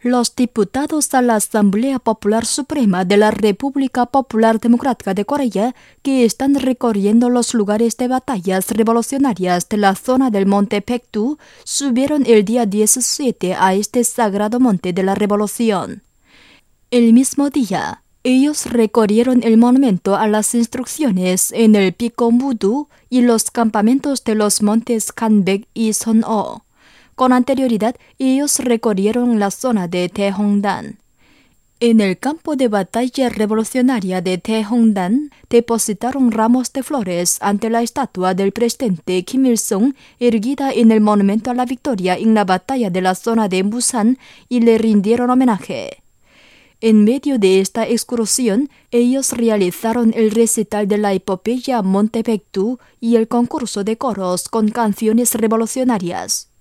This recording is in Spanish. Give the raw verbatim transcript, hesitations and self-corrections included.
Los diputados a la Asamblea Popular Suprema de la República Popular Democrática de Corea, que están recorriendo los lugares de batallas revolucionarias de la zona del Monte Paektu, subieron el día diecisiete a este sagrado monte de la revolución. El mismo día, ellos recorrieron el monumento a las instrucciones en el Pico Mudu y los campamentos de los montes Kanbek y Son'o. Con anterioridad, ellos recorrieron la zona de Taehongdan. En el campo de batalla revolucionaria de Taehongdan, depositaron ramos de flores ante la estatua del presidente Kim Il-sung, erguida en el Monumento a la Victoria en la batalla de la zona de Busan, y le rindieron homenaje. En medio de esta excursión, ellos realizaron el recital de la epopeya Monte Paektu y el concurso de coros con canciones revolucionarias.